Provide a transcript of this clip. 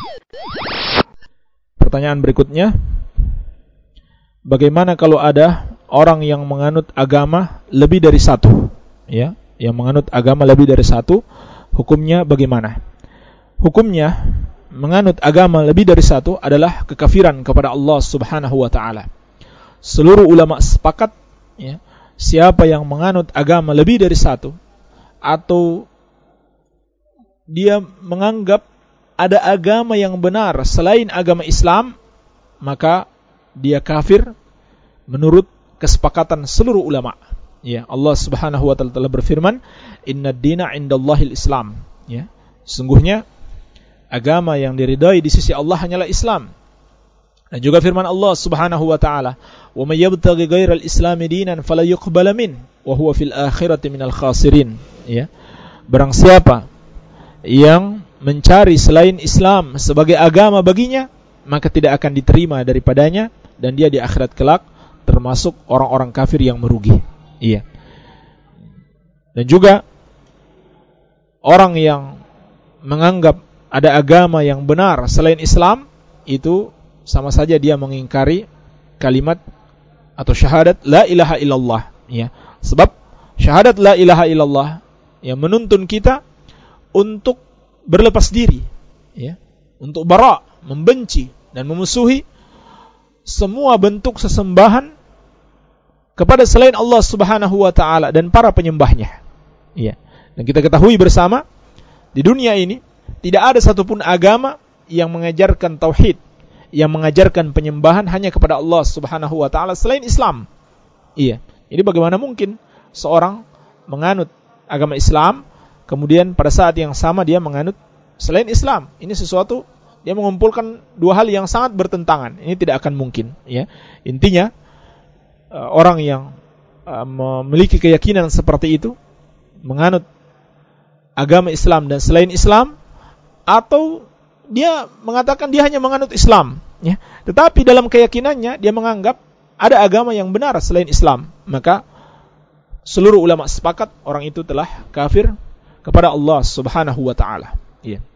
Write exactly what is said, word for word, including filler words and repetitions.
Pertanyaan berikutnya, bagaimana kalau ada orang yang menganut agama lebih dari satu, ya, yang menganut agama lebih dari satu, hukumnya bagaimana? Hukumnya menganut agama lebih dari satu adalah kekafiran kepada Allah Subhanahu wa taala. Seluruh ulama sepakat, ya, siapa yang menganut agama lebih dari satu atau dia menganggap ada agama yang benar selain agama Islam, maka dia kafir menurut kesepakatan seluruh ulama. Ya, Allah Subhanahu wa taala telah berfirman, "Innad dina 'indallahil Islam." Ya, sesungguhnya agama yang diridai di sisi Allah hanyalah Islam. Dan juga firman Allah Subhanahu wa taala, "Wa may yabtaghi ghairal islami dinan fala yuqbala min wa huwa fil akhirati minal khasirin." Ya. Barang siapa yang mencari selain Islam sebagai agama baginya, maka tidak akan diterima daripadanya dan dia di akhirat kelak termasuk orang-orang kafir yang merugi. Iya. Dan juga orang yang menganggap ada agama yang benar selain Islam, itu sama saja dia mengingkari kalimat atau syahadat la ilaha illallah, ya. Sebab syahadat la ilaha illallah yang menuntun kita untuk berlepas diri, ya, untuk bara, membenci dan memusuhi semua bentuk sesembahan kepada selain Allah Subhanahu wa taala dan para penyembahnya. Ya. Dan kita ketahui bersama di dunia ini tidak ada satupun agama yang mengajarkan tauhid, yang mengajarkan penyembahan hanya kepada Allah Subhanahu wa taala selain Islam. Iya. Jadi bagaimana mungkin seorang menganut agama Islam kemudian pada saat yang sama dia menganut selain Islam? Ini sesuatu dia mengumpulkan dua hal yang sangat bertentangan. Ini tidak akan mungkin, ya. Intinya orang yang memiliki keyakinan seperti itu, menganut agama Islam dan selain Islam, atau dia mengatakan dia hanya menganut Islam, ya, tetapi dalam keyakinannya dia menganggap ada agama yang benar selain Islam, maka seluruh ulama sepakat orang itu telah kafir kepada Allah Subhanahu wa taala. Iya.